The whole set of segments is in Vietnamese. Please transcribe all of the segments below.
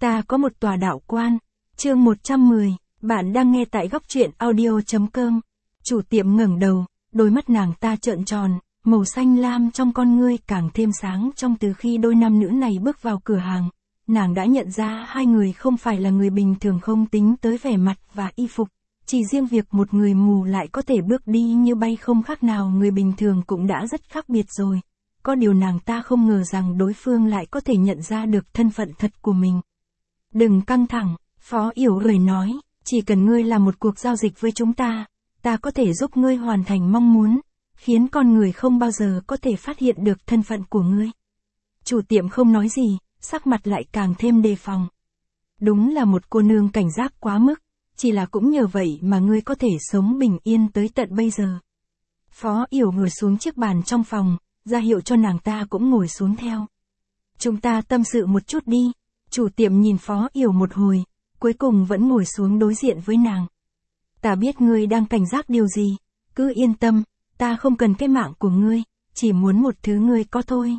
Ta có một tòa đạo quan. Chương 110, bạn đang nghe tại góc truyện audio.com. Chủ tiệm ngẩng đầu, đôi mắt nàng ta trợn tròn, màu xanh lam trong con ngươi càng thêm sáng trong từ khi đôi nam nữ này bước vào cửa hàng. Nàng đã nhận ra hai người không phải là người bình thường, không tính tới vẻ mặt và y phục. Chỉ riêng việc một người mù lại có thể bước đi như bay không khác nào người bình thường cũng đã rất khác biệt rồi. Có điều nàng ta không ngờ rằng đối phương lại có thể nhận ra được thân phận thật của mình. Đừng căng thẳng, Phó Yểu cười nói, chỉ cần ngươi làm một cuộc giao dịch với chúng ta có thể giúp ngươi hoàn thành mong muốn, khiến con người không bao giờ có thể phát hiện được thân phận của ngươi. Chủ tiệm không nói gì, sắc mặt lại càng thêm đề phòng. Đúng là một cô nương cảnh giác quá mức, chỉ là cũng nhờ vậy mà ngươi có thể sống bình yên tới tận bây giờ. Phó Yểu ngồi xuống chiếc bàn trong phòng, ra hiệu cho nàng ta cũng ngồi xuống theo. Chúng ta tâm sự một chút đi. Chủ tiệm nhìn Phó Yểu một hồi, cuối cùng vẫn ngồi xuống đối diện với nàng. Ta biết ngươi đang cảnh giác điều gì, cứ yên tâm, ta không cần cái mạng của ngươi, chỉ muốn một thứ ngươi có thôi.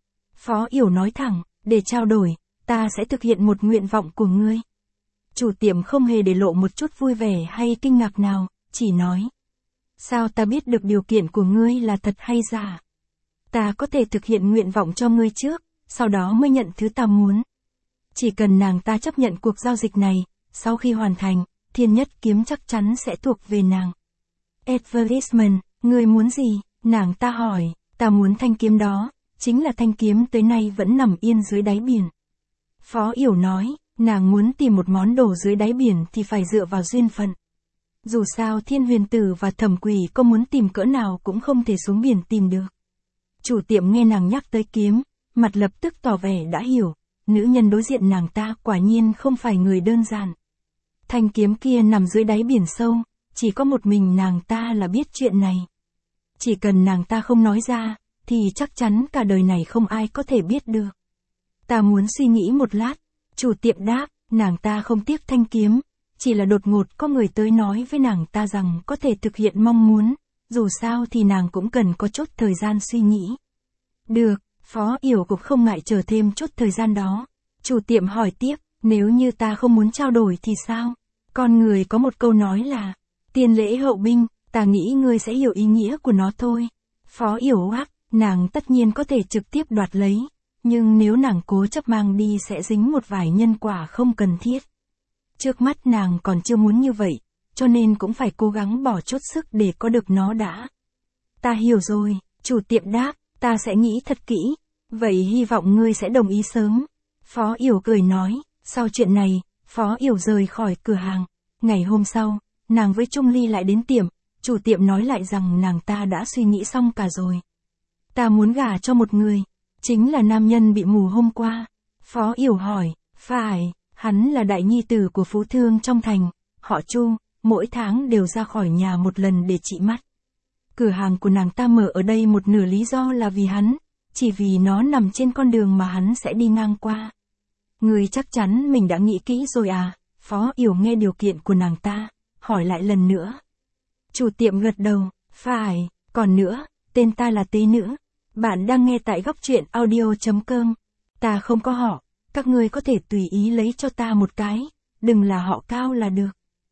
Phó Yểu nói thẳng, để trao đổi, ta sẽ thực hiện một nguyện vọng của ngươi. Chủ tiệm không hề để lộ một chút vui vẻ hay kinh ngạc nào, chỉ nói. Sao ta biết được điều kiện của ngươi là thật hay giả? Ta có thể thực hiện nguyện vọng cho ngươi trước, sau đó mới nhận thứ ta muốn. Chỉ cần nàng ta chấp nhận cuộc giao dịch này, sau khi hoàn thành, thiên nhất kiếm chắc chắn sẽ thuộc về nàng. Advertisement, ngươi muốn gì? Nàng ta hỏi, ta muốn thanh kiếm đó, chính là thanh kiếm tới nay vẫn nằm yên dưới đáy biển. Phó Yểu nói, nàng muốn tìm một món đồ dưới đáy biển thì phải dựa vào duyên phận. Dù sao Thiên Huyền Tử và Thẩm Quỷ có muốn tìm cỡ nào cũng không thể xuống biển tìm được. Chủ tiệm nghe nàng nhắc tới kiếm, mặt lập tức tỏ vẻ đã hiểu. Nữ nhân đối diện nàng ta quả nhiên không phải người đơn giản. Thanh kiếm kia nằm dưới đáy biển sâu, chỉ có một mình nàng ta là biết chuyện này. Chỉ cần nàng ta không nói ra, thì chắc chắn cả đời này không ai có thể biết được. Ta muốn suy nghĩ một lát. Chủ tiệm đáp, nàng ta không tiếc thanh kiếm, chỉ là đột ngột có người tới nói với nàng ta rằng có thể thực hiện mong muốn, dù sao thì nàng cũng cần có chút thời gian suy nghĩ. Được. Phó Yểu cũng không ngại chờ thêm chút thời gian đó. Chủ tiệm hỏi tiếp, nếu như ta không muốn trao đổi thì sao? Con người có một câu nói là, tiền lễ hậu binh, ta nghĩ ngươi sẽ hiểu ý nghĩa của nó thôi. Phó Yểu áp, nàng tất nhiên có thể trực tiếp đoạt lấy, nhưng nếu nàng cố chấp mang đi sẽ dính một vài nhân quả không cần thiết. Trước mắt nàng còn chưa muốn như vậy, cho nên cũng phải cố gắng bỏ chút sức để có được nó đã. Ta hiểu rồi, chủ tiệm đáp. Ta sẽ nghĩ thật kỹ, vậy hy vọng ngươi sẽ đồng ý sớm. Phó Yểu cười nói, sau chuyện này, Phó Yểu rời khỏi cửa hàng. Ngày hôm sau, nàng với Trung Ly lại đến tiệm, chủ tiệm nói lại rằng nàng ta đã suy nghĩ xong cả rồi. Ta muốn gả cho một người, chính là nam nhân bị mù hôm qua. Phó Yểu hỏi, phải, hắn là đại nhi tử của phú thương trong thành, họ Chu, mỗi tháng đều ra khỏi nhà một lần để trị mắt. Cửa hàng của nàng ta mở ở đây một nửa lý do là vì hắn, chỉ vì nó nằm trên con đường mà hắn sẽ đi ngang qua. Ngươi chắc chắn mình đã nghĩ kỹ rồi à? Phó Yểu nghe điều kiện của nàng ta, hỏi lại lần nữa. Chủ tiệm gật đầu, phải, còn nữa, tên ta là Tế Nữ. Bạn đang nghe tại góc truyện audio.com. Ta không có họ, các ngươi có thể tùy ý lấy cho ta một cái, đừng là họ Cao là được.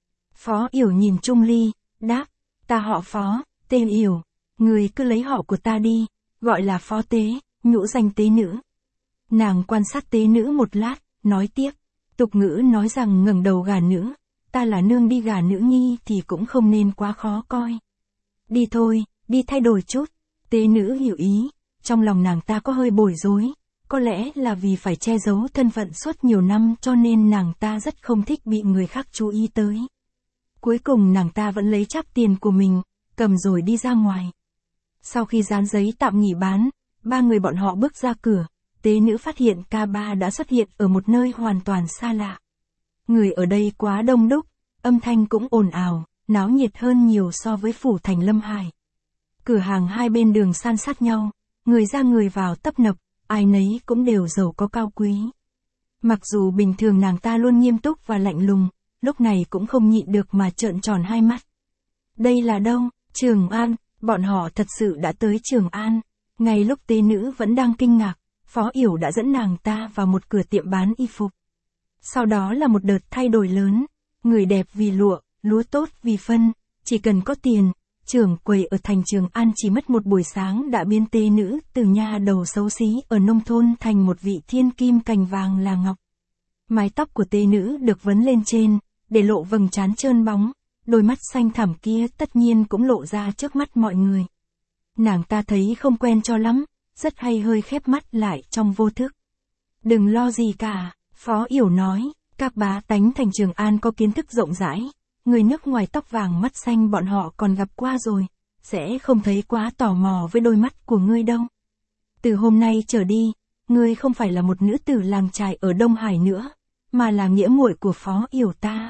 Phó Yểu nhìn Trung Ly, đáp, ta họ Phó. Tên Yểu, người cứ lấy họ của ta đi, gọi là Phó Tế, nhũ danh Tế Nữ. Nàng quan sát Tế Nữ một lát, nói tiếp, tục ngữ nói rằng ngẩng đầu gả nữ, ta là nương đi gả nữ nhi thì cũng không nên quá khó coi. Đi thôi, đi thay đổi chút. Tế Nữ hiểu ý, trong lòng nàng ta có hơi bối rối, có lẽ là vì phải che giấu thân phận suốt nhiều năm cho nên nàng ta rất không thích bị người khác chú ý tới. Cuối cùng nàng ta vẫn lấy chắp tiền của mình, cầm rồi đi ra ngoài. Sau khi dán giấy tạm nghỉ bán, ba người bọn họ bước ra cửa, Tế Nữ phát hiện K3 đã xuất hiện ở một nơi hoàn toàn xa lạ. Người ở đây quá đông đúc, âm thanh cũng ồn ào, náo nhiệt hơn nhiều so với phủ thành Lâm Hải. Cửa hàng hai bên đường san sát nhau, người ra người vào tấp nập, ai nấy cũng đều giàu có cao quý. Mặc dù bình thường nàng ta luôn nghiêm túc và lạnh lùng, lúc này cũng không nhịn được mà trợn tròn hai mắt. Đây là đâu? Trường An, bọn họ thật sự đã tới Trường An. Ngay lúc Tế Nữ vẫn đang kinh ngạc, Phó Yểu đã dẫn nàng ta vào một cửa tiệm bán y phục. Sau đó là một đợt thay đổi lớn, người đẹp vì lụa, lúa tốt vì phân, chỉ cần có tiền, trưởng quầy ở thành Trường An chỉ mất một buổi sáng đã biến tê nữ từ nha đầu xấu xí ở nông thôn thành một vị thiên kim cành vàng là ngọc. Mái tóc của tê nữ được vấn lên trên, để lộ vầng trán trơn bóng, đôi mắt xanh thẳm kia tất nhiên cũng lộ ra trước mắt mọi người. Nàng ta thấy không quen cho lắm, rất hay hơi khép mắt lại trong vô thức. Đừng lo gì cả, Phó Yểu nói, các bá tánh thành Trường An có kiến thức rộng rãi, người nước ngoài tóc vàng mắt xanh bọn họ còn gặp qua rồi, sẽ không thấy quá tò mò với đôi mắt của ngươi đâu. Từ hôm nay trở đi, ngươi không phải là một nữ tử làng chài ở Đông Hải nữa, mà là nghĩa muội của Phó Yểu ta.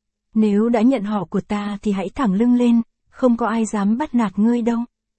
Nếu đã nhận họ của ta thì hãy thẳng lưng lên, không có ai dám bắt nạt ngươi đâu.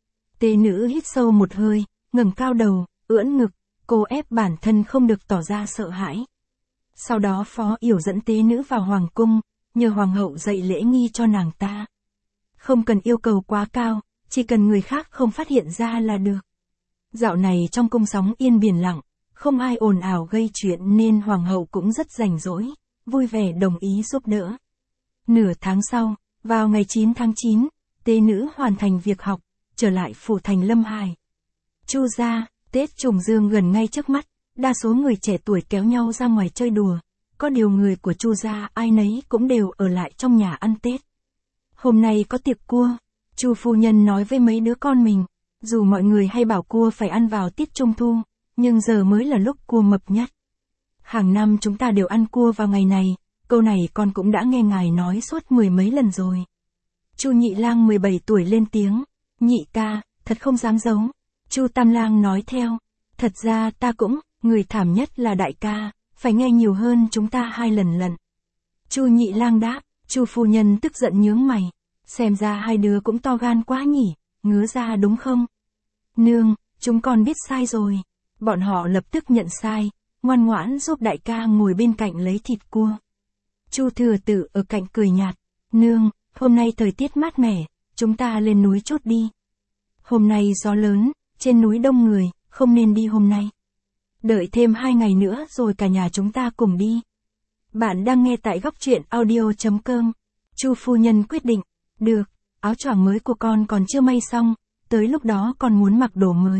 Tê nữ hít sâu một hơi, ngẩng cao đầu, ưỡn ngực, cô ép bản thân không được tỏ ra sợ hãi. Sau đó Phó Yểu dẫn tê nữ vào hoàng cung, nhờ hoàng hậu dạy lễ nghi cho nàng ta. Không cần yêu cầu quá cao, chỉ cần người khác không phát hiện ra là được. Dạo này trong cung sóng yên biển lặng, không ai ồn ào gây chuyện nên hoàng hậu cũng rất rảnh rỗi, vui vẻ đồng ý giúp đỡ. Nửa tháng sau, vào ngày 9 tháng 9, tê nữ hoàn thành việc học, trở lại phủ thành Lâm Hải. Chu gia, Tết trùng dương gần ngay trước mắt, đa số người trẻ tuổi kéo nhau ra ngoài chơi đùa, có điều người của Chu gia ai nấy cũng đều ở lại trong nhà ăn Tết. Hôm nay có tiệc cua, Chu phu nhân nói với mấy đứa con mình, dù mọi người hay bảo cua phải ăn vào tiết Trung thu, nhưng giờ mới là lúc cua mập nhất. Hàng năm chúng ta đều ăn cua vào ngày này, câu này con cũng đã nghe ngài nói suốt mười mấy lần rồi. Chu Nhị Lang 17 tuổi lên tiếng, nhị ca, thật không dám giấu. Chu Tam Lang nói theo, thật ra ta cũng, người thảm nhất là đại ca, phải nghe nhiều hơn chúng ta 2 lần. Chu Nhị Lang đáp, Chu phu nhân tức giận nhướng mày, xem ra hai đứa cũng to gan quá nhỉ, ngứa ra đúng không? Nương, chúng con biết sai rồi. Bọn họ lập tức nhận sai, ngoan ngoãn giúp đại ca ngồi bên cạnh lấy thịt cua. Chu Thừa Tử ở cạnh cười nhạt, nương, hôm nay thời tiết mát mẻ, chúng ta lên núi chút đi. Hôm nay gió lớn, trên núi đông người, không nên đi hôm nay. Đợi thêm 2 ngày nữa rồi cả nhà chúng ta cùng đi. Bạn đang nghe tại góc truyện audio.com. Chu phu nhân quyết định, được, áo choàng mới của con còn chưa may xong, tới lúc đó con muốn mặc đồ mới.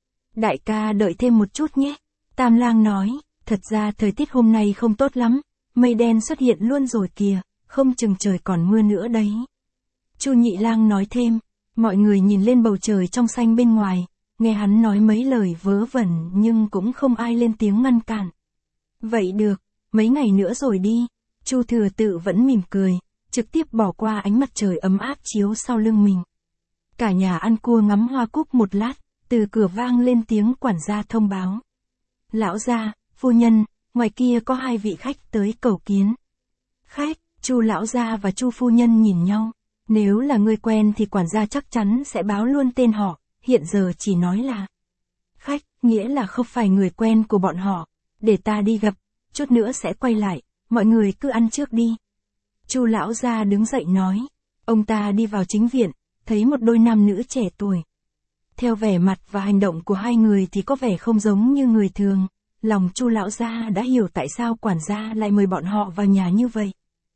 Đại ca đợi thêm một chút nhé. Tam Lang nói, thật ra thời tiết hôm nay không tốt lắm, mây đen xuất hiện luôn rồi kìa, không chừng trời còn mưa nữa đấy. Chu Nhị Lang nói thêm, mọi người nhìn lên bầu trời trong xanh bên ngoài, nghe hắn nói mấy lời vớ vẩn nhưng cũng không ai lên tiếng ngăn cản. Vậy được, mấy ngày nữa rồi đi. Chu Thừa Tử vẫn mỉm cười, trực tiếp bỏ qua ánh mặt trời ấm áp chiếu sau lưng mình. Cả nhà ăn cua ngắm hoa cúc một lát, từ cửa vang lên tiếng quản gia thông báo. Lão gia, phu nhân, ngoài kia có 2 vị khách tới cầu kiến. Khách, Chu lão gia và Chu phu nhân nhìn nhau. Nếu là người quen thì quản gia chắc chắn sẽ báo luôn tên họ, hiện giờ chỉ nói là khách, nghĩa là không phải người quen của bọn họ. Để ta đi gặp, chút nữa sẽ quay lại, mọi người cứ ăn trước đi. Chu lão gia đứng dậy nói. Ông ta đi vào chính viện, thấy một đôi nam nữ trẻ tuổi. Theo vẻ mặt và hành động của hai người thì có vẻ không giống như người thường, lòng Chu lão gia đã hiểu tại sao quản gia lại mời bọn họ vào nhà như vậy.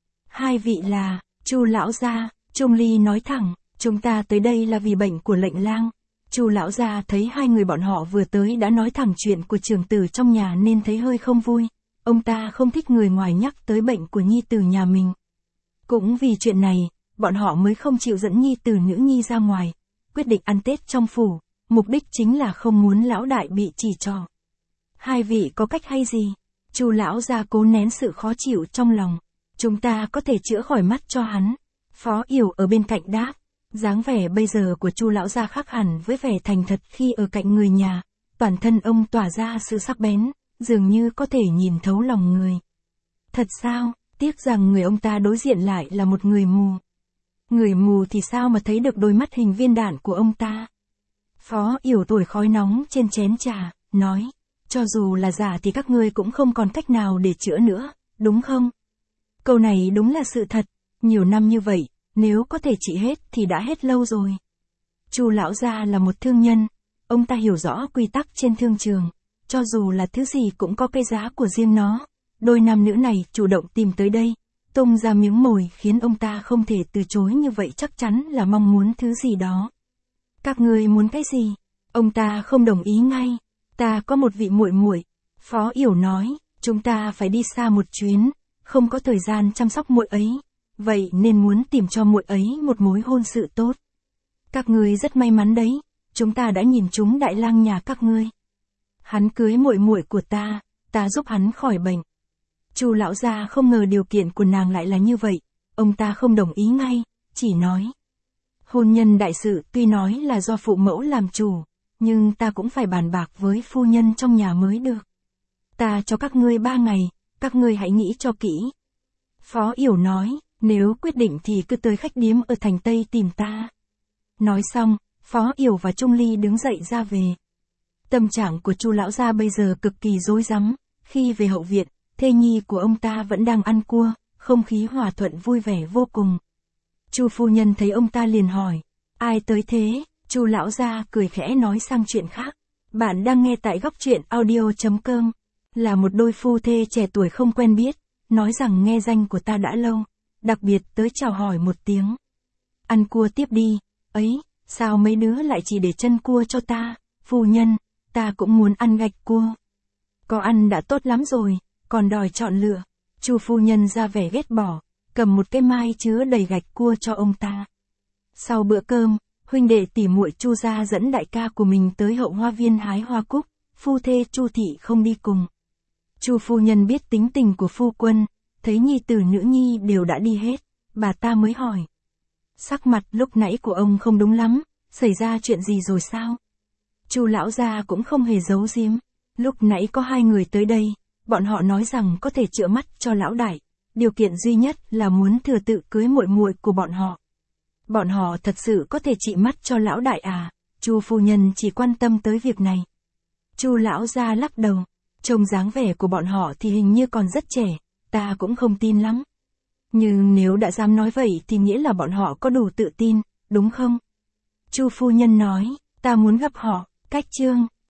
2 vị là, Chu lão gia, Trung Ly nói thẳng, chúng ta tới đây là vì bệnh của lệnh lang. Chu lão gia thấy 2 người bọn họ vừa tới đã nói thẳng chuyện của trưởng tử trong nhà nên thấy hơi không vui. Ông ta không thích người ngoài nhắc tới bệnh của nhi tử nhà mình. Cũng vì chuyện này, bọn họ mới không chịu dẫn nhi tử nữ nhi ra ngoài, quyết định ăn Tết trong phủ, mục đích chính là không muốn lão đại bị chỉ trỏ. 2 vị có cách hay gì? Chu lão gia cố nén sự khó chịu trong lòng. Chúng ta có thể chữa khỏi mắt cho hắn. Phó Yểu ở bên cạnh đáp. Dáng vẻ bây giờ của Chu lão gia khác hẳn với vẻ thành thật khi ở cạnh người nhà, toàn thân ông tỏa ra sự sắc bén, dường như có thể nhìn thấu lòng người. Thật sao, tiếc rằng người ông ta đối diện lại là một người mù. Người mù thì sao mà thấy được đôi mắt hình viên đạn của ông ta? Phó Yểu tuổi khói nóng trên chén trà, nói, cho dù là giả thì các ngươi cũng không còn cách nào để chữa nữa, đúng không? Câu này đúng là sự thật, nhiều năm như vậy, nếu có thể trị hết thì đã hết lâu rồi. Chu lão gia là một thương nhân, ông ta hiểu rõ quy tắc trên thương trường, cho dù là thứ gì cũng có cái giá của riêng nó, đôi nam nữ này chủ động tìm tới đây, tung ra miếng mồi khiến ông ta không thể từ chối như vậy, chắc chắn là mong muốn thứ gì đó. Các ngươi muốn cái gì? Ông ta không đồng ý ngay. Ta có một vị muội muội. Phó Yểu nói, chúng ta phải đi xa một chuyến, không có thời gian chăm sóc muội ấy, vậy nên muốn tìm cho muội ấy một mối hôn sự tốt. Các ngươi rất may mắn đấy, chúng ta đã nhìn trúng đại lang nhà các ngươi. Hắn cưới muội muội của ta giúp hắn khỏi bệnh. Chu lão gia không ngờ điều kiện của nàng lại là như vậy, ông ta không đồng ý ngay, chỉ nói. Hôn nhân đại sự tuy nói là do phụ mẫu làm chủ, nhưng ta cũng phải bàn bạc với phu nhân trong nhà mới được. Ta cho các ngươi 3 ngày, các ngươi hãy nghĩ cho kỹ. Phó Yểu nói, nếu quyết định thì cứ tới khách điếm ở thành Tây tìm ta. Nói xong, Phó Yểu và Trung Ly đứng dậy ra về. Tâm trạng của Chu lão gia bây giờ cực kỳ rối rắm, khi về hậu viện, thê nhi của ông ta vẫn đang ăn cua, không khí hòa thuận vui vẻ vô cùng. Chu phu nhân thấy ông ta liền hỏi, ai tới thế? Chu lão gia cười khẽ nói sang chuyện khác. Bạn đang nghe tại góc truyện audio.com. Là một đôi phu thê trẻ tuổi không quen biết, nói rằng nghe danh của ta đã lâu, đặc biệt tới chào hỏi một tiếng. Ăn cua tiếp đi, ấy, sao mấy đứa lại chỉ để chân cua cho ta? Phu nhân, ta cũng muốn ăn gạch cua. Có ăn đã tốt lắm rồi, còn đòi chọn lựa. Chu phu nhân ra vẻ ghét bỏ, cầm một cái mai chứa đầy gạch cua cho ông ta. Sau bữa cơm, huynh đệ tỉ muội Chu gia dẫn đại ca của mình tới hậu hoa viên hái hoa cúc, phu thê Chu thị không đi cùng. Chu phu nhân biết tính tình của phu quân, thấy nhi tử nữ nhi đều đã đi hết, bà ta mới hỏi. Sắc mặt lúc nãy của ông không đúng lắm, xảy ra chuyện gì rồi sao? Chu lão gia cũng không hề giấu giếm, lúc nãy có 2 người tới đây, bọn họ nói rằng có thể chữa mắt cho lão đại, điều kiện duy nhất là muốn thừa tự cưới muội muội của bọn họ. Bọn họ thật sự có thể trị mắt cho lão đại à? Chu phu nhân chỉ quan tâm tới việc này. Chu lão gia lắc đầu, trông dáng vẻ của bọn họ thì hình như còn rất trẻ, ta cũng không tin lắm. Nhưng nếu đã dám nói vậy thì nghĩa là bọn họ có đủ tự tin, đúng không? Chu phu nhân nói, ta muốn gặp họ. Cách chương